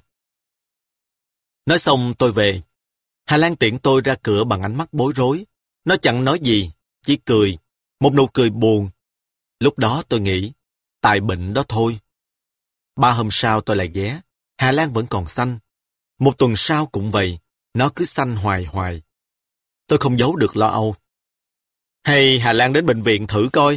Nói xong tôi về. Hà Lan tiễn tôi ra cửa bằng ánh mắt bối rối. Nó chẳng nói gì, chỉ cười, một nụ cười buồn. Lúc đó tôi nghĩ, tại bệnh đó thôi. 3 hôm sau tôi lại ghé, Hà Lan vẫn còn xanh. 1 tuần sau cũng vậy, nó cứ xanh hoài. Tôi không giấu được lo âu. Hay Hà Lan đến bệnh viện thử coi.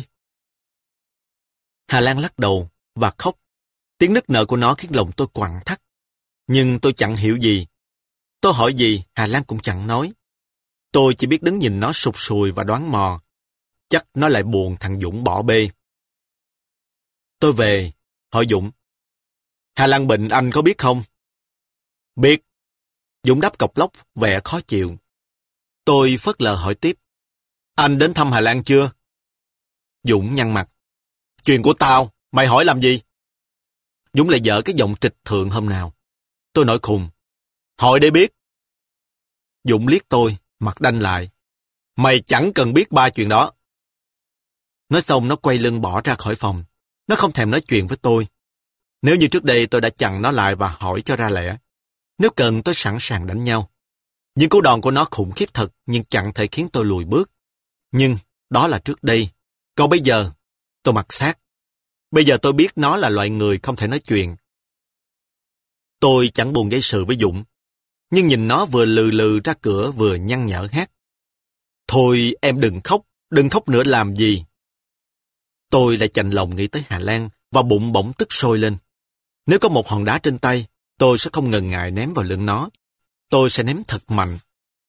Hà Lan lắc đầu và khóc. Tiếng nức nở của nó khiến lòng tôi quặn thắt. Nhưng tôi chẳng hiểu gì. Tôi hỏi gì, Hà Lan cũng chẳng nói. Tôi chỉ biết đứng nhìn nó sụt sùi và đoán mò. Chắc nó lại buồn thằng Dũng bỏ bê. Tôi về, hỏi Dũng: Hà Lan bệnh anh có biết không? Biết. Dũng đáp cộc lốc, vẻ khó chịu. Tôi phớt lờ hỏi tiếp: Anh đến thăm Hà Lan chưa? Dũng nhăn mặt: Chuyện của tao, mày hỏi làm gì? Dũng lại dở cái giọng trịch thượng hôm nào. Tôi nổi khùng: Hỏi để biết. Dũng liếc tôi, mặt đanh lại: Mày chẳng cần biết 3 chuyện đó. Nói xong nó quay lưng bỏ ra khỏi phòng. Nó không thèm nói chuyện với tôi. Nếu như trước đây tôi đã chặn nó lại và hỏi cho ra lẽ. Nếu cần tôi sẵn sàng đánh nhau. Những cú đòn của nó khủng khiếp thật nhưng chẳng thể khiến tôi lùi bước. Nhưng đó là trước đây. Còn bây giờ, tôi mặc xác. Bây giờ tôi biết nó là loại người không thể nói chuyện. Tôi chẳng buồn gây sự với Dũng. Nhưng nhìn nó vừa lừ lừ ra cửa vừa nhăn nhở hát. Thôi em đừng khóc nữa làm gì. Tôi lại chạnh lòng nghĩ tới Hà Lan và bụng bỗng tức sôi lên. Nếu có một hòn đá trên tay, tôi sẽ không ngần ngại ném vào lưng nó. Tôi sẽ ném thật mạnh.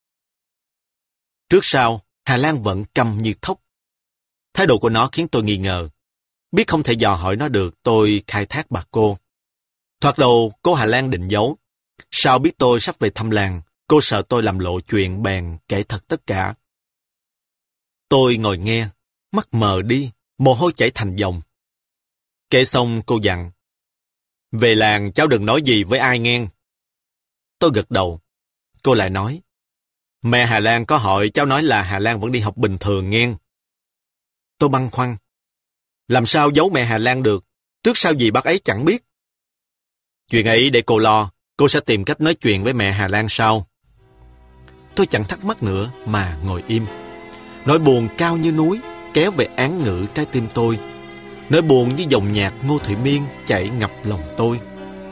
Trước sau, Hà Lan vẫn câm như thóc. Thái độ của nó khiến tôi nghi ngờ. Biết không thể dò hỏi nó được, tôi khai thác bà cô. Thoạt đầu, cô Hà Lan định giấu. Sau biết tôi sắp về thăm làng, cô sợ tôi làm lộ chuyện bèn kể thật tất cả. Tôi ngồi nghe, mắt mờ đi, mồ hôi chảy thành dòng. Kể xong cô dặn. Về làng cháu đừng nói gì với ai nghe. Tôi gật đầu. Cô lại nói. Mẹ Hà Lan có hỏi cháu nói là Hà Lan vẫn đi học bình thường nghe. Tôi băn khoăn. Làm sao giấu mẹ Hà Lan được, trước sau gì bác ấy chẳng biết. Chuyện ấy để cô lo, cô sẽ tìm cách nói chuyện với mẹ Hà Lan sau. Tôi chẳng thắc mắc nữa mà ngồi im. Nỗi buồn cao như núi kéo về án ngữ trái tim tôi. Nỗi buồn như dòng nhạc Ngô Thụy Miên chảy ngập lòng tôi.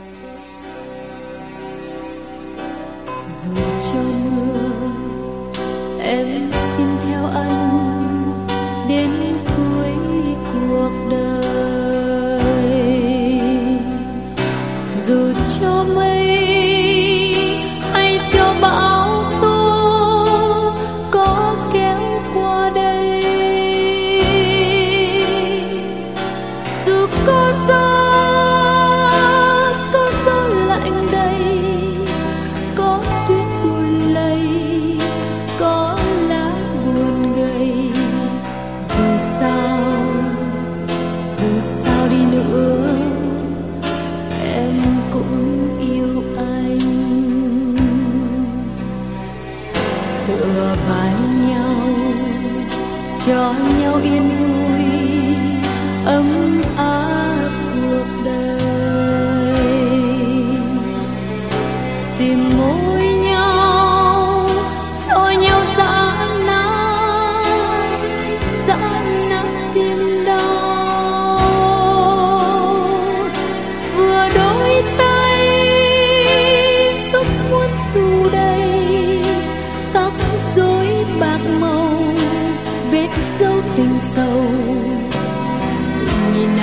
Dù cho mưa, em xin theo anh đến cuối cuộc đời. Dù cho mây hay cho bão tố có kéo qua đây, dù có gió lạnh đầy, có tuyết buồn lầy, có lá buồn gầy. Dù sao đi nữa, em cũng yêu anh. Tựa vai nhau, cho nhau yên vui, ấm áp cuộc đời. Tìm môi nhau, cho nhau dã nát tim đau. Vừa đôi tay ước muốn tu đầy, tóc rối bạc màu, vết dấu tình sâu. Nhìn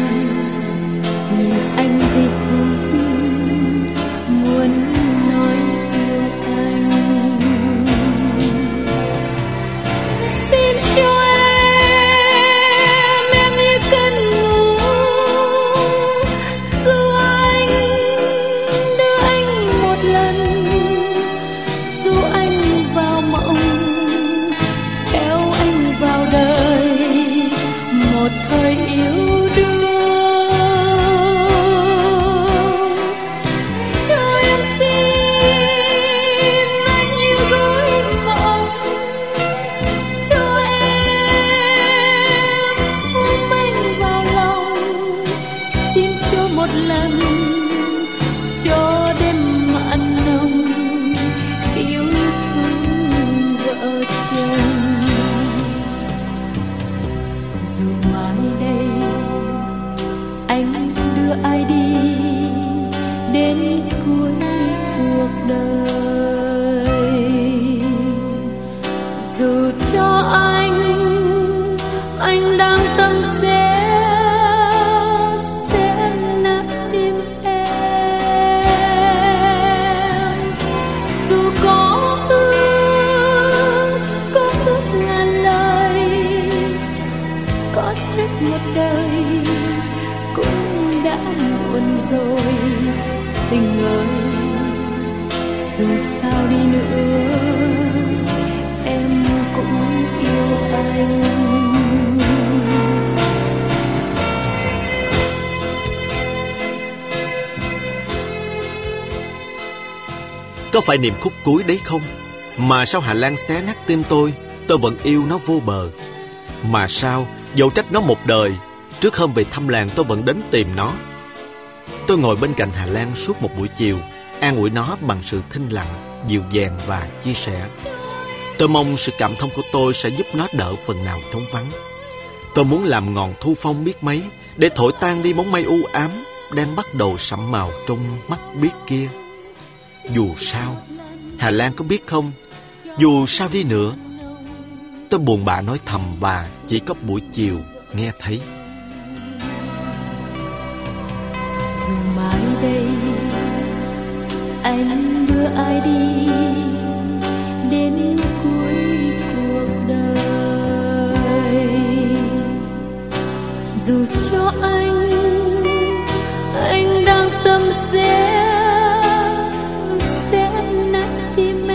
anh giây phút muốn nói yêu anh. Xin cho em như cơn ngủ, dù anh đưa anh một lần, dù anh vào mộng, kéo anh vào đời, một thời yêu đương. Cho em xin anh như gối mộng, cho em ôm anh vào lòng. Xin cho một lần, cho đêm mặn nồng, yêu thương vợ chồng. Dù mai đây anh đưa ai đi đến cuối cuộc đời, dù cho anh đang tâm sẽ nát tim em. Dù có ước ngàn lời, có trách một đời cũng đã muộn rồi. Tình ơi, dù sao đi nữa, em cũng yêu anh. Có phải niềm khúc cuối đấy không? Mà sao Hà Lan xé nát tim tôi vẫn yêu nó vô bờ. Mà sao, dẫu trách nó một đời, trước hôm về thăm làng tôi vẫn đến tìm nó. Tôi ngồi bên cạnh Hà Lan suốt một buổi chiều, an ủi nó bằng sự thinh lặng, dịu dàng và chia sẻ. Tôi mong sự cảm thông của tôi sẽ giúp nó đỡ phần nào trống vắng. Tôi muốn làm ngọn thu phong biết mấy để thổi tan đi bóng mây u ám đang bắt đầu sẫm màu trong mắt biếc kia. Dù sao, Hà Lan có biết không, dù sao đi nữa, tôi buồn bã nói thầm và chỉ có buổi chiều nghe thấy. Dù mai đây anh đưa ai đi đến cuối cuộc đời, dù cho anh đang tâm sẽ nát tim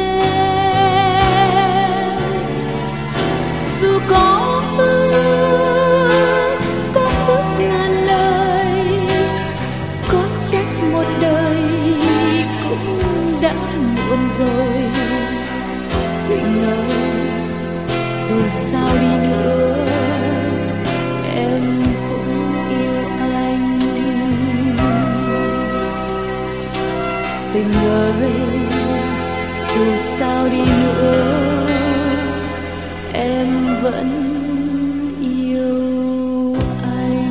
em. Dù có ước ngàn lời, có trách một đời cũng đã muộn rồi. Tình ơi, dù sao đi nữa em cũng yêu anh. Tình ơi, dù sao đi nữa em vẫn yêu anh.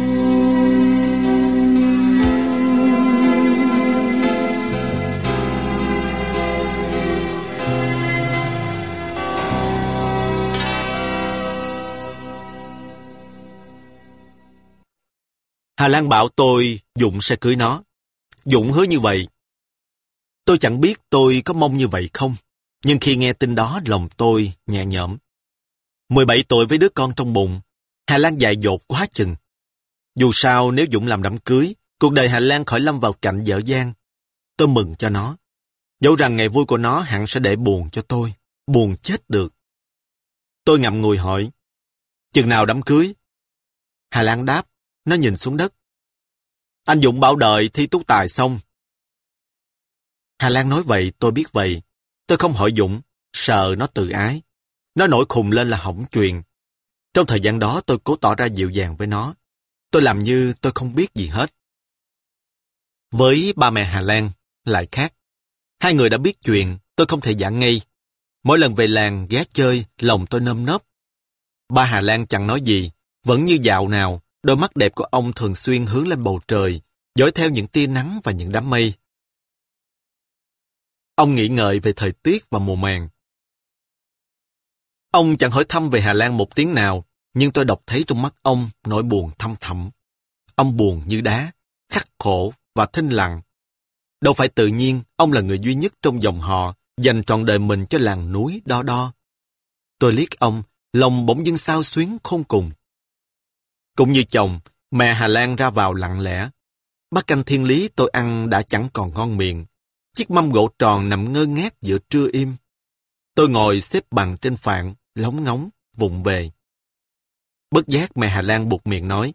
Hà Lan bảo tôi Dũng sẽ cưới nó. Dũng hứa như vậy. Tôi chẳng biết tôi có mong như vậy không, nhưng khi nghe tin đó lòng tôi nhẹ nhõm. 17 tuổi với đứa con trong bụng, Hà Lan dại dột quá chừng. Dù sao nếu Dũng làm đám cưới, cuộc đời Hà Lan khỏi lâm vào cảnh dở dang. Tôi mừng cho nó. Dẫu rằng ngày vui của nó hẳn sẽ để buồn cho tôi, buồn chết được. Tôi ngậm ngùi hỏi, chừng nào đám cưới? Hà Lan đáp, nó nhìn xuống đất. Anh Dũng bảo đợi thi tú tài xong. Hà Lan nói vậy, tôi biết vậy. Tôi không hỏi Dũng, sợ nó tự ái. Nó nổi khùng lên là hỏng chuyện. Trong thời gian đó tôi cố tỏ ra dịu dàng với nó. Tôi làm như tôi không biết gì hết. Với ba mẹ Hà Lan lại khác. Hai người đã biết chuyện, tôi không thể giả ngây. Mỗi lần về làng ghé chơi, lòng tôi nơm nớp. Ba Hà Lan chẳng nói gì, vẫn như dạo nào, đôi mắt đẹp của ông thường xuyên hướng lên bầu trời, dõi theo những tia nắng và những đám mây. Ông nghĩ ngợi về thời tiết và mùa màng. Ông chẳng hỏi thăm về Hà Lan một tiếng nào, nhưng tôi đọc thấy trong mắt ông nỗi buồn thâm thẳm. Ông buồn như đá, khắc khổ và thinh lặng. Đâu phải tự nhiên, ông là người duy nhất trong dòng họ dành trọn đời mình cho làng núi Đo Đo. Tôi liếc ông, lòng bỗng dưng xao xuyến khôn cùng. Cũng như chồng, mẹ Hà Lan ra vào lặng lẽ. Bát canh thiên lý tôi ăn đã chẳng còn ngon miệng. Chiếc mâm gỗ tròn nằm ngơ ngác giữa trưa im. Tôi ngồi xếp bằng trên phạn, lóng ngóng, vụng về. Bất giác mẹ Hà Lan buột miệng nói.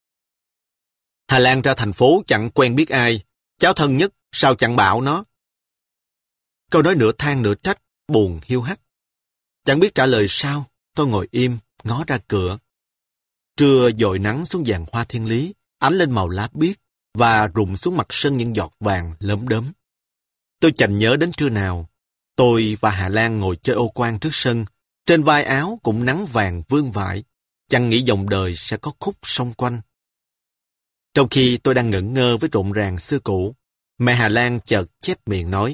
Hà Lan ra thành phố chẳng quen biết ai. Cháu thân nhất, sao chẳng bảo nó? Câu nói nửa than nửa trách, buồn hiu hắt. Chẳng biết trả lời sao, tôi ngồi im, ngó ra cửa. Trưa dội nắng xuống giàn hoa thiên lý, ánh lên màu lá biếc và rụng xuống mặt sân những giọt vàng lấm đốm. Tôi chạnh nhớ đến trưa nào, tôi và Hà Lan ngồi chơi ô quan trước sân, trên vai áo cũng nắng vàng vương vãi, chẳng nghĩ dòng đời sẽ có khúc song quanh. Trong khi tôi đang ngẩn ngơ với rộn ràng xưa cũ, mẹ Hà Lan chợt chép miệng nói.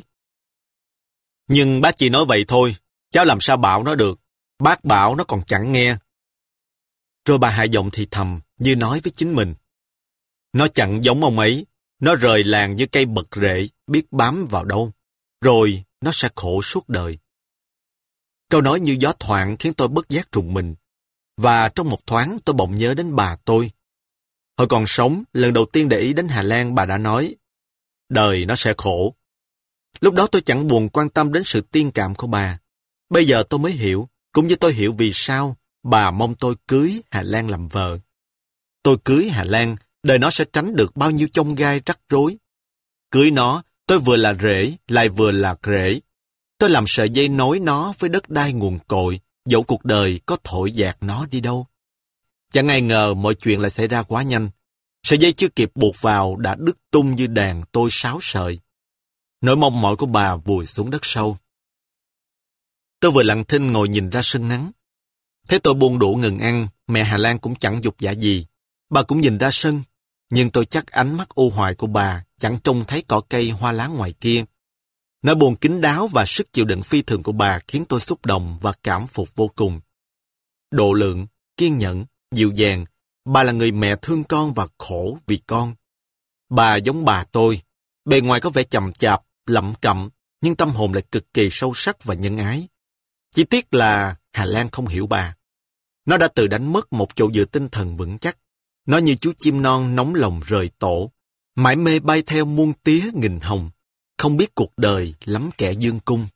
Nhưng bác chỉ nói vậy thôi, cháu làm sao bảo nó được, bác bảo nó còn chẳng nghe. Rồi bà hạ giọng thì thầm, như nói với chính mình. Nó chẳng giống ông ấy, nó rời làng như cây bật rễ, biết bám vào đâu, rồi nó sẽ khổ suốt đời. Câu nói như gió thoảng khiến tôi bất giác rùng mình, và trong một thoáng tôi bỗng nhớ đến bà tôi. Hồi còn sống, lần đầu tiên để ý đến Hà Lan bà đã nói, đời nó sẽ khổ. Lúc đó tôi chẳng buồn quan tâm đến sự tiên cảm của bà. Bây giờ tôi mới hiểu, cũng như tôi hiểu vì sao bà mong tôi cưới Hà Lan làm vợ. Tôi cưới Hà Lan, đời nó sẽ tránh được bao nhiêu chông gai rắc rối. Cưới nó, tôi vừa là rễ, lại vừa là rễ. Tôi làm sợi dây nối nó với đất đai nguồn cội, dẫu cuộc đời có thổi dạt nó đi đâu. Chẳng ai ngờ mọi chuyện lại xảy ra quá nhanh. Sợi dây chưa kịp buộc vào đã đứt tung như đàn tôi 6 sợi. Nỗi mong mỏi của bà vùi xuống đất sâu. Tôi vừa lặng thinh ngồi nhìn ra sân nắng. Thấy tôi buông đũa ngừng ăn, mẹ Hà Lan cũng chẳng dục dạ gì. Bà cũng nhìn ra sân, nhưng tôi chắc ánh mắt u hoài của bà chẳng trông thấy cỏ cây hoa lá ngoài kia. Nỗi buồn kín đáo và sức chịu đựng phi thường của bà khiến tôi xúc động và cảm phục vô cùng. Độ lượng, kiên nhẫn, dịu dàng, bà là người mẹ thương con và khổ vì con. Bà giống bà tôi, bề ngoài có vẻ chậm chạp, lẩm cẩm, nhưng tâm hồn lại cực kỳ sâu sắc và nhân ái. Chỉ tiếc là Hà Lan không hiểu bà. Nó đã tự đánh mất một chỗ dựa tinh thần vững chắc. Nó như chú chim non nóng lòng rời tổ, mải mê bay theo muôn tía nghìn hồng, không biết cuộc đời lắm kẻ dương cung.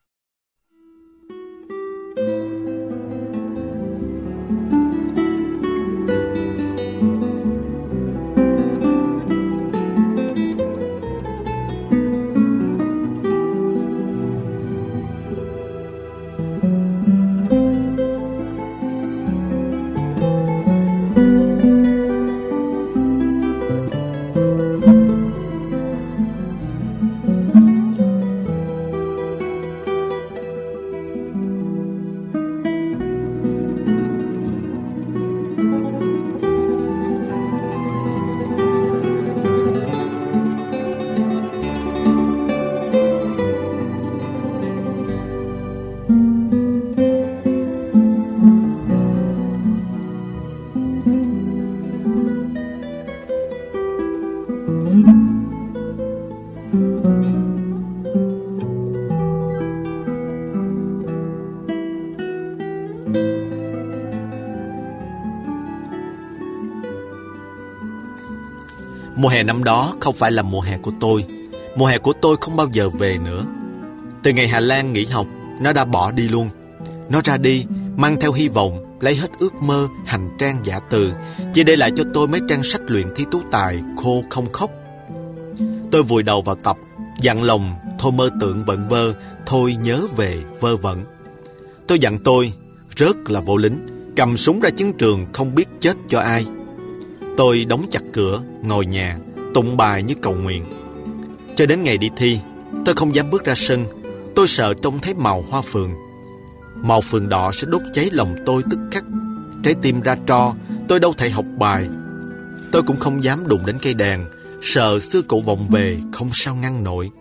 Mùa hè năm đó không phải là mùa hè của tôi. Mùa hè của tôi không bao giờ về nữa. Từ ngày Hà Lan nghỉ học, nó đã bỏ đi luôn. Nó ra đi, mang theo hy vọng, lấy hết ước mơ, hành trang giả từ, chỉ để lại cho tôi mấy trang sách luyện thi tú tài khô không khóc. Tôi vùi đầu vào tập, dặn lòng, thôi mơ tưởng vẩn vơ, thôi nhớ về vơ vẩn. Tôi dặn tôi, rớt là vô lính, cầm súng ra chiến trường không biết chết cho ai. Tôi đóng chặt cửa, ngồi nhà, tụng bài như cầu nguyện. Cho đến ngày đi thi, tôi không dám bước ra sân. Tôi sợ trông thấy màu hoa phượng. Màu phượng đỏ sẽ đốt cháy lòng tôi tức khắc. Trái tim ra tro, tôi đâu thể học bài. Tôi cũng không dám đụng đến cây đàn, sợ xưa cụ vọng về không sao ngăn nổi.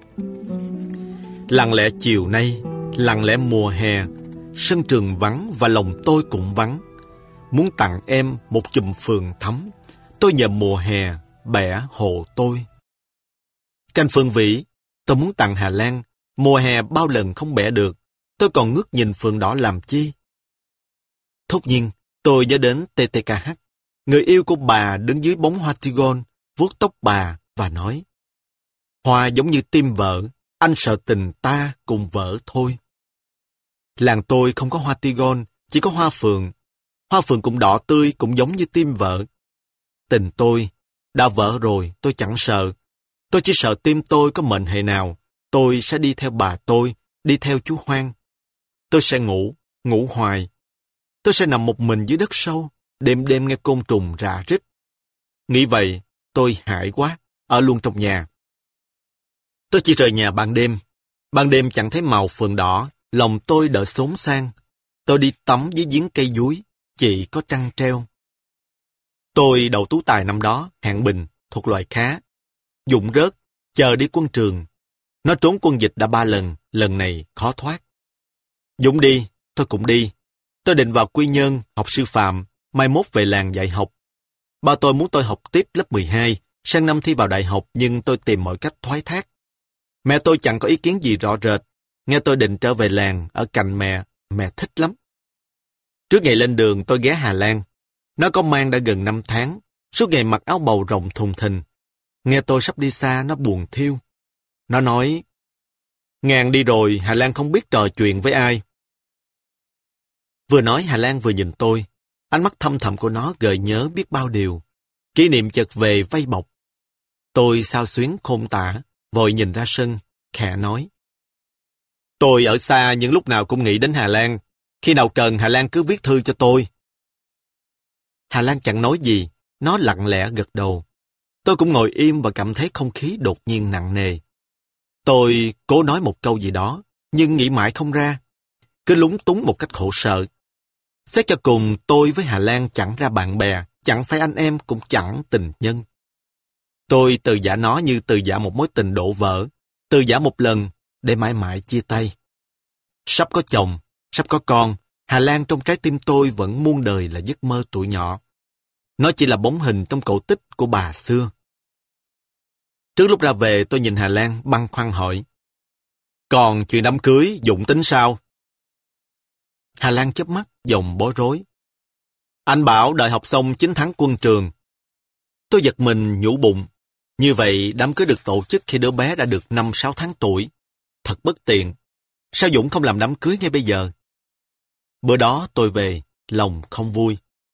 Lặng lẽ chiều nay, lặng lẽ mùa hè, sân trường vắng và lòng tôi cũng vắng. Muốn tặng em một chùm phượng thắm, tôi nhờ mùa hè bẻ hộ tôi. Cành phượng vĩ, tôi muốn tặng Hà Lan, mùa hè bao lần không bẻ được, tôi còn ngước nhìn phượng đỏ làm chi. Thốt nhiên, tôi nhớ đến TTKH, người yêu của bà đứng dưới bóng hoa tigon, vuốt tóc bà và nói: hoa giống như tim vỡ, anh sợ tình ta cùng vỡ thôi. Làng tôi không có hoa tigon, chỉ có hoa phượng. Hoa phượng cũng đỏ tươi, cũng giống như tim vỡ. Tình tôi đã vỡ rồi, tôi chẳng sợ. Tôi chỉ sợ tim tôi có mệnh hệ nào, tôi sẽ đi theo bà tôi, đi theo chú Hoang. Tôi sẽ ngủ, ngủ hoài. Tôi sẽ nằm một mình dưới đất sâu, đêm đêm nghe côn trùng rạ rít. Nghĩ vậy, tôi hãi quá, ở luôn trong nhà. Tôi chỉ rời nhà ban đêm. Ban đêm chẳng thấy màu phượng đỏ, lòng tôi đỡ xốn sang. Tôi đi tắm dưới giếng cây dúi, chỉ có trăng treo. Tôi đậu tú tài năm đó, hạng bình, thuộc loại khá. Dũng rớt, chờ đi quân trường. Nó trốn quân dịch đã 3 lần này khó thoát. Dũng đi, tôi cũng đi. Tôi định vào Quy Nhơn, học sư phạm, mai mốt về làng dạy học. Ba tôi muốn tôi học tiếp lớp 12, sang năm thi vào đại học, nhưng tôi tìm mọi cách thoái thác. Mẹ tôi chẳng có ý kiến gì rõ rệt. Nghe tôi định trở về làng, ở cạnh mẹ thích lắm. Trước ngày lên đường tôi ghé Hà Lan. Nó có mang đã gần 5 tháng, suốt ngày mặc áo bầu rộng thùng thình. Nghe tôi sắp đi xa, nó buồn thiêu. Nó nói: ngàn đi rồi, Hà Lan không biết trò chuyện với ai. Vừa nói Hà Lan vừa nhìn tôi. Ánh mắt thâm thẳm của nó gợi nhớ biết bao điều. Kỷ niệm chợt về vây bọc. Tôi xao xuyến khôn tả, vội nhìn ra sân, khẽ nói: tôi ở xa nhưng lúc nào cũng nghĩ đến Hà Lan. Khi nào cần Hà Lan cứ viết thư cho tôi. Hà Lan chẳng nói gì, nó lặng lẽ gật đầu. Tôi cũng ngồi im và cảm thấy không khí đột nhiên nặng nề. Tôi cố nói một câu gì đó, nhưng nghĩ mãi không ra. Cứ lúng túng một cách khổ sở. Xét cho cùng, tôi với Hà Lan chẳng ra bạn bè, chẳng phải anh em, cũng chẳng tình nhân. Tôi từ giả nó như từ giả một mối tình đổ vỡ, từ giả một lần để mãi mãi chia tay. Sắp có chồng, sắp có con, Hà Lan trong trái tim tôi vẫn muôn đời là giấc mơ tuổi nhỏ. Nó chỉ là bóng hình trong cổ tích của bà xưa. Trước lúc ra về, tôi nhìn Hà Lan băn khoăn hỏi: "Còn chuyện đám cưới, Dũng tính sao?" Hà Lan chớp mắt, giọng bối rối: "Anh bảo đợi học xong 9 tháng quân trường." Tôi giật mình nhủ bụng: như vậy đám cưới được tổ chức khi đứa bé đã được 5-6 tháng tuổi. Thật bất tiện. Sao Dũng không làm đám cưới ngay bây giờ? Bữa đó tôi về, lòng không vui.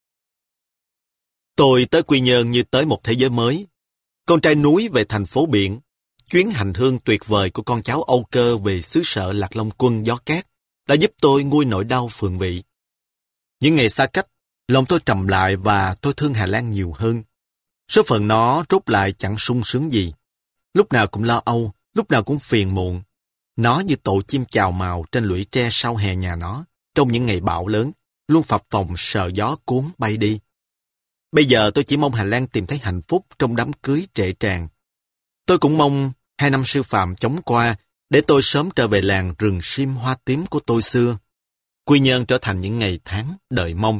Tôi tới Quy Nhơn như tới một thế giới mới. Con trai núi về thành phố biển. Chuyến hành hương tuyệt vời của con cháu Âu Cơ về xứ sở Lạc Long Quân gió cát đã giúp tôi nguôi nỗi đau phượng vị. Những ngày xa cách, lòng tôi trầm lại và tôi thương Hà Lan nhiều hơn. Số phận nó rốt lại chẳng sung sướng gì. Lúc nào cũng lo âu, lúc nào cũng phiền muộn. Nó như tổ chim chào mào trên lũy tre sau hè nhà nó, trong những ngày bão lớn, luôn phập phồng sợ gió cuốn bay đi. Bây giờ tôi chỉ mong Hà Lan tìm thấy hạnh phúc trong đám cưới trệ tràn. Tôi cũng mong 2 năm sư phạm chóng qua để tôi sớm trở về làng rừng sim hoa tím của tôi xưa. Quy Nhơn trở thành những ngày tháng đợi mong.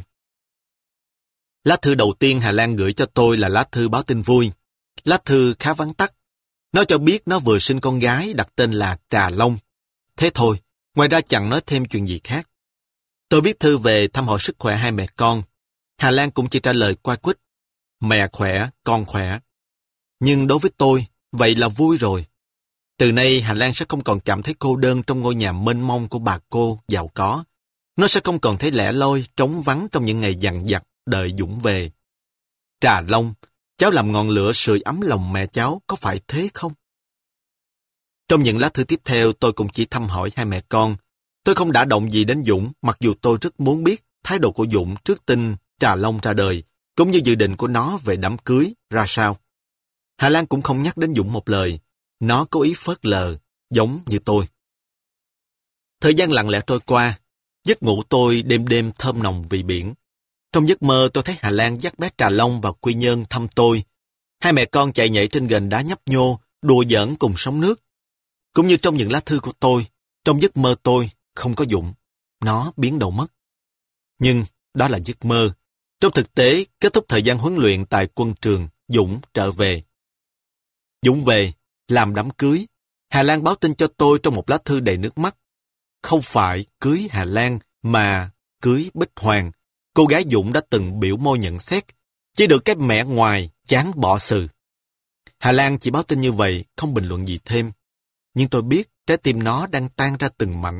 Lá thư đầu tiên Hà Lan gửi cho tôi là lá thư báo tin vui. Lá thư khá vắn tắt. Nó cho biết nó vừa sinh con gái đặt tên là Trà Long. Thế thôi, ngoài ra chẳng nói thêm chuyện gì khác. Tôi viết thư về thăm hỏi sức khỏe hai mẹ con. Hà Lan cũng chỉ trả lời qua quýt: mẹ khỏe, con khỏe. Nhưng đối với tôi, vậy là vui rồi. Từ nay Hà Lan sẽ không còn cảm thấy cô đơn trong ngôi nhà mênh mông của bà cô giàu có. Nó sẽ không còn thấy lẻ loi, trống vắng trong những ngày dằn vặt đợi Dũng về. Trà Long, cháu làm ngọn lửa sưởi ấm lòng mẹ cháu, có phải thế không? Trong những lá thư tiếp theo, tôi cũng chỉ thăm hỏi hai mẹ con. Tôi không đả động gì đến Dũng, mặc dù tôi rất muốn biết thái độ của Dũng trước tin Trà Long ra đời, cũng như dự định của nó về đám cưới ra sao. Hà Lan cũng không nhắc đến Dũng một lời. Nó cố ý phớt lờ, giống như tôi. Thời gian lặng lẽ trôi qua, giấc ngủ tôi đêm đêm thơm nồng vì biển. Trong giấc mơ tôi thấy Hà Lan dắt bé Trà Long vào Quy Nhơn thăm tôi. Hai mẹ con chạy nhảy trên gành đá nhấp nhô, đùa giỡn cùng sóng nước. Cũng như trong những lá thư của tôi, trong giấc mơ tôi không có Dũng. Nó biến đâu mất. Nhưng đó là giấc mơ. Trong thực tế, kết thúc thời gian huấn luyện tại quân trường, Dũng trở về. Dũng về, làm đám cưới. Hà Lan báo tin cho tôi trong một lá thư đầy nước mắt. Không phải cưới Hà Lan, mà cưới Bích Hoàng. Cô gái Dũng đã từng biểu môi nhận xét, chỉ được cái mẻ ngoài, chán bỏ sự. Hà Lan chỉ báo tin như vậy, không bình luận gì thêm. Nhưng tôi biết trái tim nó đang tan ra từng mảnh.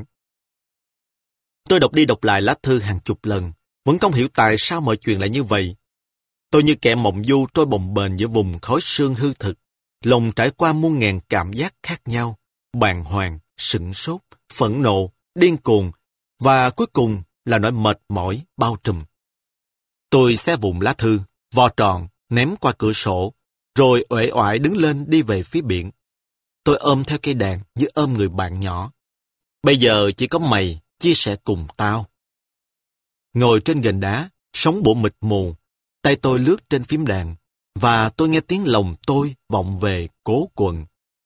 Tôi đọc đi đọc lại lá thư hàng chục lần, vẫn không hiểu tại sao mọi chuyện lại như vậy. Tôi như kẻ mộng du trôi bồng bềnh giữa vùng khói sương hư thực, lòng trải qua muôn ngàn cảm giác khác nhau, bàng hoàng, sửng sốt, phẫn nộ, điên cuồng, và cuối cùng là nỗi mệt mỏi bao trùm. Tôi xé vụn lá thư, vo tròn, ném qua cửa sổ, rồi uể oải đứng lên đi về phía biển. Tôi ôm theo cây đàn như ôm người bạn nhỏ. Bây giờ chỉ có mày chia sẻ cùng tao. Ngồi trên gành đá, sóng bổ mịt mù, tay tôi lướt trên phím đàn, và tôi nghe tiếng lòng tôi vọng về cố quần.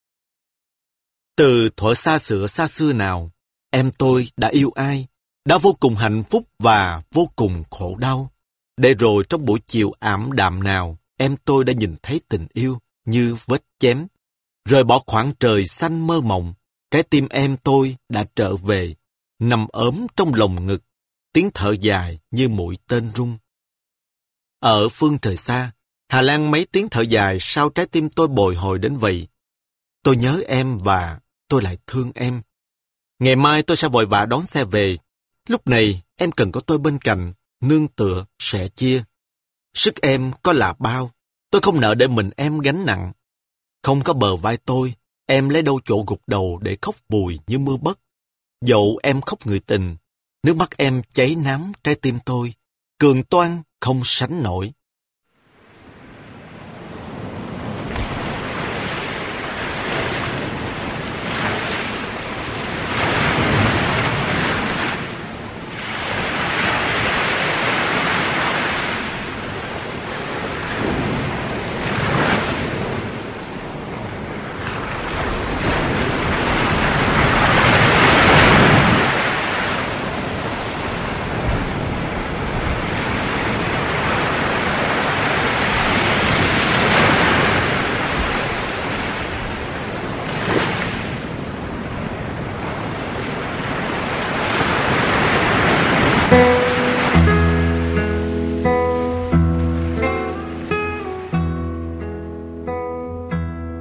Từ thuở xa xưa nào, em tôi đã yêu ai, đã vô cùng hạnh phúc và vô cùng khổ đau. Để rồi trong buổi chiều ảm đạm nào, em tôi đã nhìn thấy tình yêu như vết chém. Rời bỏ khoảng trời xanh mơ mộng, trái tim em tôi đã trở về, nằm ốm trong lồng ngực, tiếng thở dài như mũi tên rung. Ở phương trời xa, Hà Lan mấy tiếng thở dài sao trái tim tôi bồi hồi đến vậy. Tôi nhớ em và tôi lại thương em. Ngày mai tôi sẽ vội vã đón xe về. Lúc này em cần có tôi bên cạnh, nương tựa, sẻ chia. Sức em có là bao, tôi không nỡ để mình em gánh nặng. Không có bờ vai tôi, em lấy đâu chỗ gục đầu để khóc vùi như mưa bất. Dẫu em khóc người tình, nước mắt em cháy nắng trái tim tôi, cường toan không sánh nổi.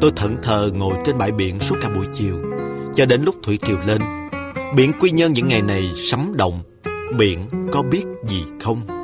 Tôi thẫn thờ ngồi trên bãi biển suốt cả buổi chiều, cho đến lúc thủy triều lên. Biển Quy Nhơn những ngày này sấm động. Biển có biết gì không?